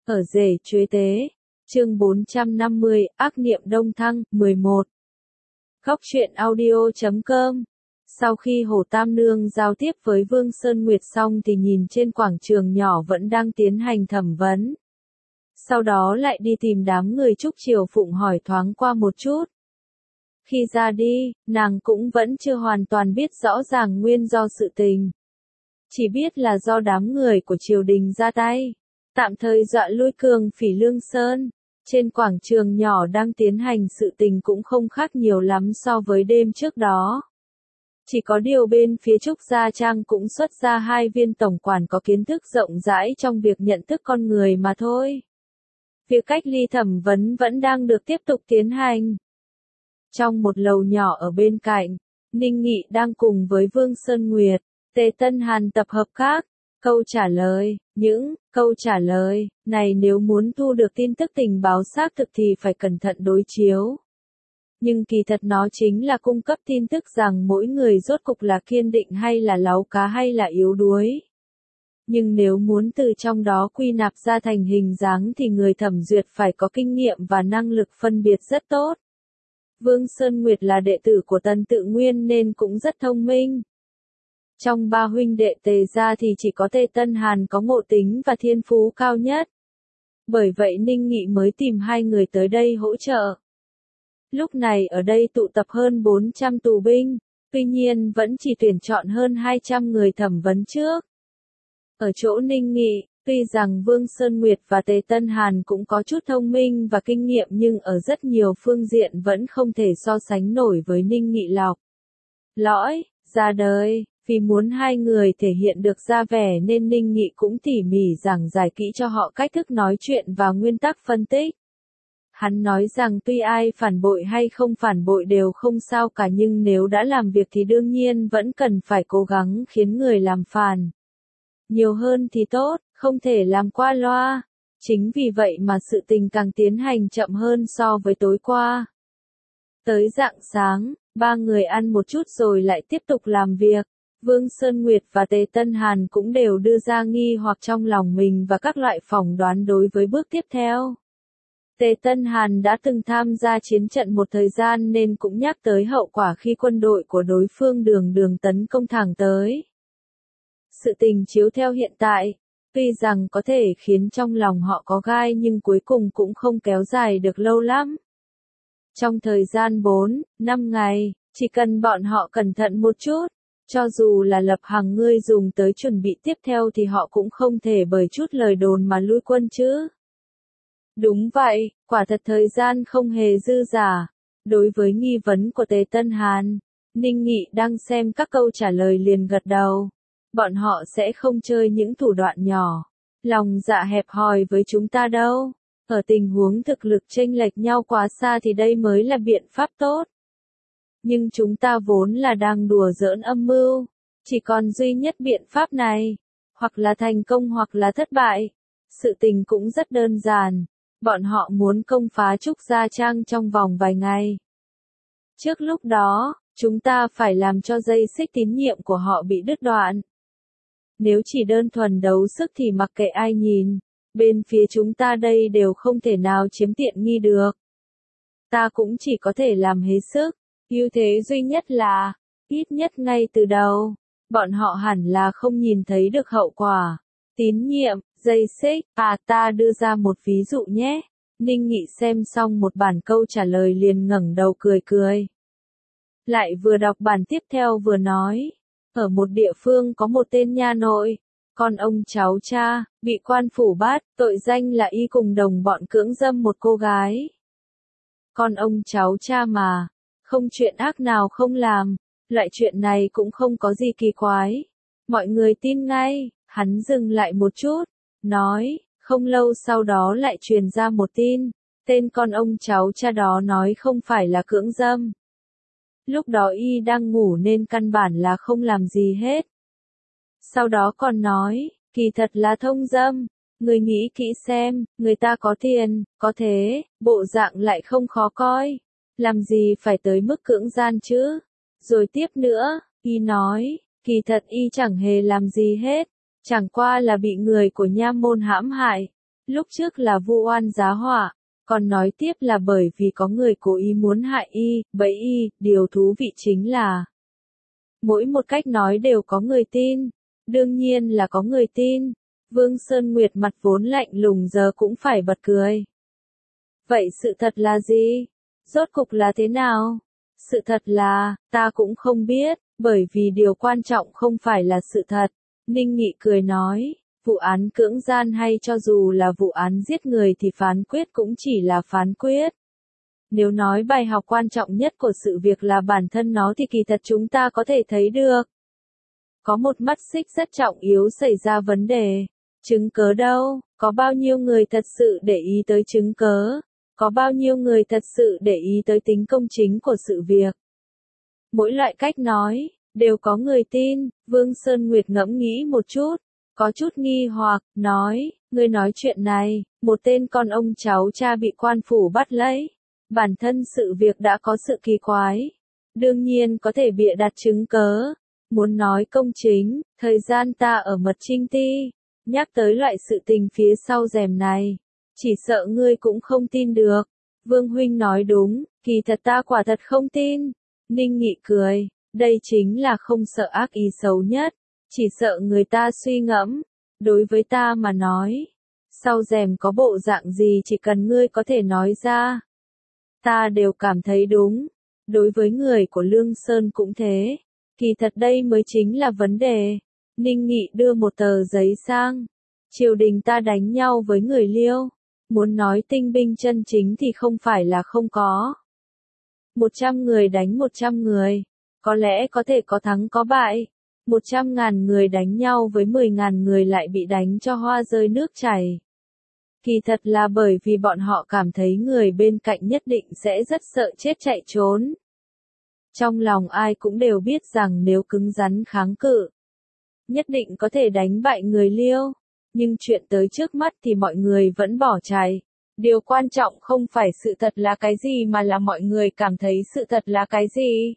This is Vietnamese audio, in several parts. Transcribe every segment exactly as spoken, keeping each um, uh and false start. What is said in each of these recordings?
Ở rể chuế tế, chương bốn trăm năm mươi, ác niệm đông thăng, mười một. Góc truyện audio chấm com. Sau khi Hồ Tam Nương giao tiếp với Vương Sơn Nguyệt xong thì nhìn trên quảng trường nhỏ vẫn đang tiến hành thẩm vấn. Sau đó lại đi tìm đám người Trúc Triều Phụng hỏi thoáng qua một chút. Khi ra đi, nàng cũng vẫn chưa hoàn toàn biết rõ ràng nguyên do sự tình. Chỉ biết là do đám người của triều đình ra tay, tạm thời dọa lui Cường Phỉ Lương Sơn. Trên quảng trường nhỏ đang tiến hành sự tình cũng không khác nhiều lắm so với đêm trước đó. Chỉ có điều bên phía Trúc Gia Trang cũng xuất ra hai viên tổng quản có kiến thức rộng rãi trong việc nhận thức con người mà thôi. Việc cách ly thẩm vấn vẫn đang được tiếp tục tiến hành. Trong một lầu nhỏ ở bên cạnh, Ninh Nghị đang cùng với Vương Sơn Nguyệt, Tề Tân Hàn tập hợp các câu trả lời. Những câu trả lời này nếu muốn thu được tin tức tình báo xác thực thì phải cẩn thận đối chiếu. Nhưng kỳ thật nó chính là cung cấp tin tức rằng mỗi người rốt cục là kiên định hay là láu cá hay là yếu đuối. Nhưng nếu muốn từ trong đó quy nạp ra thành hình dáng thì người thẩm duyệt phải có kinh nghiệm và năng lực phân biệt rất tốt. Vương Sơn Nguyệt là đệ tử của Tần Tự Nguyên nên cũng rất thông minh. Trong ba huynh đệ Tề gia thì chỉ có Tề Tân Hàn có ngộ tính và thiên phú cao nhất. Bởi vậy Ninh Nghị mới tìm hai người tới đây hỗ trợ. Lúc này ở đây tụ tập hơn bốn trăm tù binh, tuy nhiên vẫn chỉ tuyển chọn hơn hai trăm người thẩm vấn trước. Ở chỗ Ninh Nghị, tuy rằng Vương Sơn Nguyệt và Tề Tân Hàn cũng có chút thông minh và kinh nghiệm nhưng ở rất nhiều phương diện vẫn không thể so sánh nổi với Ninh Nghị lọc. Lõi, ra đời. Vì muốn hai người thể hiện được ra vẻ nên Ninh Nghị cũng tỉ mỉ giảng giải kỹ cho họ cách thức nói chuyện và nguyên tắc phân tích. Hắn nói rằng tuy ai phản bội hay không phản bội đều không sao cả nhưng nếu đã làm việc thì đương nhiên vẫn cần phải cố gắng khiến người làm phản nhiều hơn thì tốt, không thể làm qua loa. Chính vì vậy mà sự tình càng tiến hành chậm hơn so với tối qua. Tới rạng sáng, ba người ăn một chút rồi lại tiếp tục làm việc. Vương Sơn Nguyệt và Tề Tân Hàn cũng đều đưa ra nghi hoặc trong lòng mình và các loại phỏng đoán đối với bước tiếp theo. Tề Tân Hàn đã từng tham gia chiến trận một thời gian nên cũng nhắc tới hậu quả khi quân đội của đối phương đường đường tấn công thẳng tới. Sự tình chiếu theo hiện tại, tuy rằng có thể khiến trong lòng họ có gai nhưng cuối cùng cũng không kéo dài được lâu lắm. Trong thời gian bốn, năm ngày, chỉ cần bọn họ cẩn thận một chút. Cho dù là Lập Hằng ngươi dùng tới chuẩn bị tiếp theo thì họ cũng không thể bởi chút lời đồn mà lui quân chứ. Đúng vậy, quả thật thời gian không hề dư dả. Đối với nghi vấn của Tề Tân Hàn, Ninh Nghị đang xem các câu trả lời liền gật đầu. Bọn họ sẽ không chơi những thủ đoạn nhỏ, lòng dạ hẹp hòi với chúng ta đâu. Ở tình huống thực lực chênh lệch nhau quá xa thì đây mới là biện pháp tốt. Nhưng chúng ta vốn là đang đùa giỡn âm mưu, chỉ còn duy nhất biện pháp này, hoặc là thành công hoặc là thất bại. Sự tình cũng rất đơn giản, bọn họ muốn công phá Trúc Gia Trang trong vòng vài ngày. Trước lúc đó, chúng ta phải làm cho dây xích tín nhiệm của họ bị đứt đoạn. Nếu chỉ đơn thuần đấu sức thì mặc kệ ai nhìn, bên phía chúng ta đây đều không thể nào chiếm tiện nghi được. Ta cũng chỉ có thể làm hết sức. Ưu thế duy nhất là, ít nhất ngay từ đầu, bọn họ hẳn là không nhìn thấy được hậu quả. Tín nhiệm, dây xích, à ta đưa ra một ví dụ nhé. Ninh Nghị xem xong một bản câu trả lời liền ngẩng đầu cười cười. Lại vừa đọc bản tiếp theo vừa nói, ở một địa phương có một tên nha nội, con ông cháu cha, bị quan phủ bắt, tội danh là y cùng đồng bọn cưỡng dâm một cô gái. Con ông cháu cha mà. Không chuyện ác nào không làm, loại chuyện này cũng không có gì kỳ quái. Mọi người tin ngay, hắn dừng lại một chút, nói, không lâu sau đó lại truyền ra một tin, tên con ông cháu cha đó nói không phải là cưỡng dâm. Lúc đó y đang ngủ nên căn bản là không làm gì hết. Sau đó còn nói, kỳ thật là thông dâm, người nghĩ kỹ xem, người ta có tiền, có thế, bộ dạng lại không khó coi. Làm gì phải tới mức cưỡng gian chứ? Rồi tiếp nữa, y nói, kỳ thật y chẳng hề làm gì hết, chẳng qua là bị người của nha môn hãm hại. Lúc trước là vu oan giá họa, còn nói tiếp là bởi vì có người cố ý muốn hại y, bẫy y, điều thú vị chính là mỗi một cách nói đều có người tin, đương nhiên là có người tin. Vương Sơn Nguyệt mặt vốn lạnh lùng giờ cũng phải bật cười. Vậy sự thật là gì? Rốt cục là thế nào? Sự thật là, ta cũng không biết, bởi vì điều quan trọng không phải là sự thật. Ninh Nghị cười nói, vụ án cưỡng gian hay cho dù là vụ án giết người thì phán quyết cũng chỉ là phán quyết. Nếu nói bài học quan trọng nhất của sự việc là bản thân nó thì kỳ thật chúng ta có thể thấy được. Có một mắt xích rất trọng yếu xảy ra vấn đề. Chứng cớ đâu? Có bao nhiêu người thật sự để ý tới chứng cớ? Có bao nhiêu người thật sự để ý tới tính công chính của sự việc? Mỗi loại cách nói, đều có người tin. Vương Sơn Nguyệt ngẫm nghĩ một chút, có chút nghi hoặc, nói, ngươi nói chuyện này, một tên con ông cháu cha bị quan phủ bắt lấy. Bản thân sự việc đã có sự kỳ quái. Đương nhiên có thể bịa đặt chứng cớ. Muốn nói công chính, thời gian ta ở Mật Trinh Ti, nhắc tới loại sự tình phía sau rèm này. Chỉ sợ ngươi cũng không tin được. Vương Huynh nói đúng, kỳ thật ta quả thật không tin. Ninh Nghị cười, đây chính là không sợ ác ý xấu nhất. Chỉ sợ người ta suy ngẫm. Đối với ta mà nói, sau rèm có bộ dạng gì chỉ cần ngươi có thể nói ra. Ta đều cảm thấy đúng. Đối với người của Lương Sơn cũng thế. Kỳ thật đây mới chính là vấn đề. Ninh Nghị đưa một tờ giấy sang. Triều đình ta đánh nhau với người Liêu. Muốn nói tinh binh chân chính thì không phải là không có. Một trăm người đánh một trăm người. Có lẽ có thể có thắng có bại. Một trăm ngàn người đánh nhau với mười ngàn người lại bị đánh cho hoa rơi nước chảy. Kỳ thật là bởi vì bọn họ cảm thấy người bên cạnh nhất định sẽ rất sợ chết chạy trốn. Trong lòng ai cũng đều biết rằng nếu cứng rắn kháng cự, nhất định có thể đánh bại người Liêu. Nhưng chuyện tới trước mắt thì mọi người vẫn bỏ chạy. Điều quan trọng không phải sự thật là cái gì mà là mọi người cảm thấy sự thật là cái gì.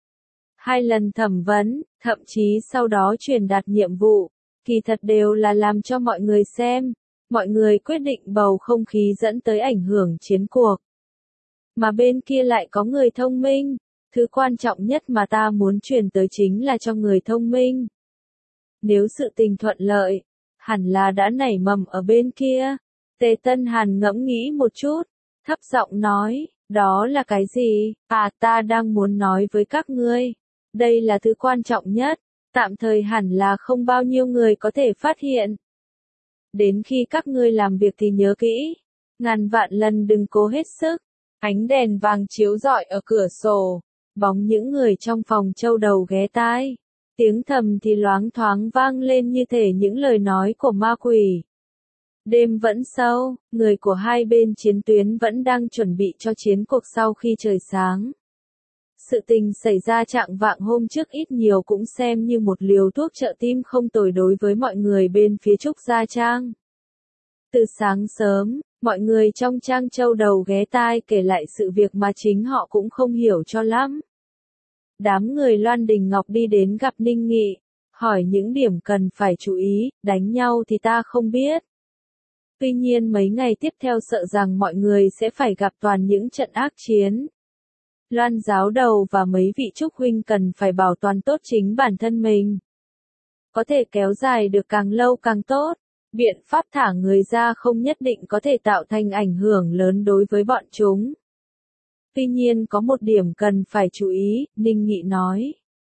Hai lần thẩm vấn, thậm chí sau đó truyền đạt nhiệm vụ, kỳ thật đều là làm cho mọi người xem. Mọi người quyết định bầu không khí dẫn tới ảnh hưởng chiến cuộc. Mà bên kia lại có người thông minh. Thứ quan trọng nhất mà ta muốn truyền tới chính là cho người thông minh. Nếu sự tình thuận lợi, hẳn là đã nảy mầm ở bên kia. Tề Tân Hàn ngẫm nghĩ một chút, thấp giọng nói, đó là cái gì? À, ta đang muốn nói với các ngươi. Đây là thứ quan trọng nhất, tạm thời hẳn là không bao nhiêu người có thể phát hiện. Đến khi các ngươi làm việc thì nhớ kỹ, ngàn vạn lần đừng cố hết sức. Ánh đèn vàng chiếu rọi ở cửa sổ, bóng những người trong phòng châu đầu ghé tai. Tiếng thầm thì loáng thoáng vang lên như thể những lời nói của ma quỷ. Đêm vẫn sâu, người của hai bên chiến tuyến vẫn đang chuẩn bị cho chiến cuộc sau khi trời sáng. Sự tình xảy ra trạng vạng hôm trước ít nhiều cũng xem như một liều thuốc trợ tim không tồi đối với mọi người bên phía Trúc Gia Trang. Từ sáng sớm, mọi người trong Trang châu đầu ghé tai kể lại sự việc mà chính họ cũng không hiểu cho lắm. Đám người Loan Đình Ngọc đi đến gặp Ninh Nghị, hỏi những điểm cần phải chú ý, đánh nhau thì ta không biết. Tuy nhiên mấy ngày tiếp theo sợ rằng mọi người sẽ phải gặp toàn những trận ác chiến. Loan giáo đầu và mấy vị trúc huynh cần phải bảo toàn tốt chính bản thân mình. Có thể kéo dài được càng lâu càng tốt. Biện pháp thả người ra không nhất định có thể tạo thành ảnh hưởng lớn đối với bọn chúng. Tuy nhiên có một điểm cần phải chú ý, Ninh Nghị nói.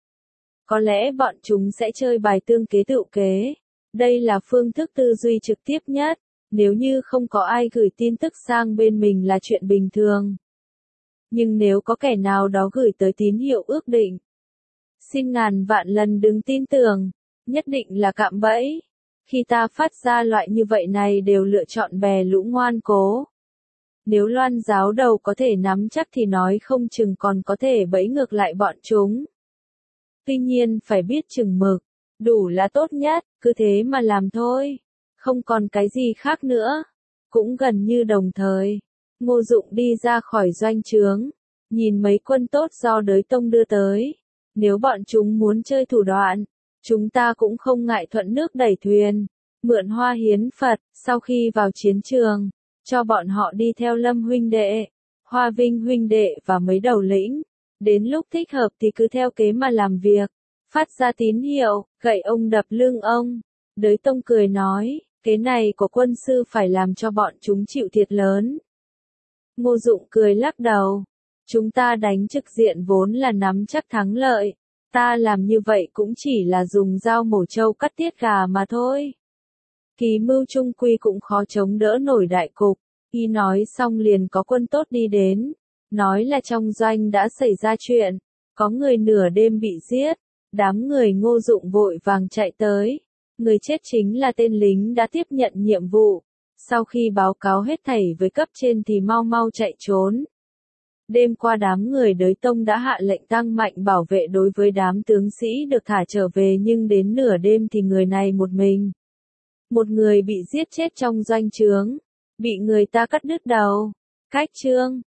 Có lẽ bọn chúng sẽ chơi bài tương kế tựu kế. Đây là phương thức tư duy trực tiếp nhất. Nếu như không có ai gửi tin tức sang bên mình là chuyện bình thường. Nhưng nếu có kẻ nào đó gửi tới tín hiệu ước định, xin ngàn vạn lần đừng tin tưởng, nhất định là cạm bẫy. Khi ta phát ra loại như vậy này đều lựa chọn bè lũ ngoan cố. Nếu Loan giáo đầu có thể nắm chắc thì nói không chừng còn có thể bẫy ngược lại bọn chúng. Tuy nhiên phải biết chừng mực, đủ là tốt nhất, cứ thế mà làm thôi. Không còn cái gì khác nữa. Cũng gần như đồng thời, Ngô Dụng đi ra khỏi doanh trướng, nhìn mấy quân tốt do Đới Tông đưa tới. Nếu bọn chúng muốn chơi thủ đoạn, chúng ta cũng không ngại thuận nước đẩy thuyền. mượn hoa hiến Phật, sau khi vào chiến trường, cho bọn họ đi theo Lâm huynh đệ, Hoa Vinh huynh đệ và mấy đầu lĩnh. Đến lúc thích hợp thì cứ theo kế mà làm việc, phát ra tín hiệu, gậy ông đập lưng ông. Đới Tông cười nói, kế này của quân sư phải làm cho bọn chúng chịu thiệt lớn. Ngô Dụng cười lắc đầu, chúng ta đánh trực diện vốn là nắm chắc thắng lợi, ta làm như vậy cũng chỉ là dùng dao mổ trâu cắt tiết gà mà thôi. Kỳ mưu trung quy cũng khó chống đỡ nổi đại cục. Y nói xong liền có quân tốt đi đến, nói là trong doanh đã xảy ra chuyện, có người nửa đêm bị giết, đám người Ngô Dụng vội vàng chạy tới, người chết chính là tên lính đã tiếp nhận nhiệm vụ, sau khi báo cáo hết thảy với cấp trên thì mau mau chạy trốn. Đêm qua đám người Đới Tông đã hạ lệnh tăng mạnh bảo vệ đối với đám tướng sĩ được thả trở về, nhưng đến nửa đêm thì người này một mình. Một người bị giết chết trong doanh trướng, bị người ta cắt đứt đầu. Cách chương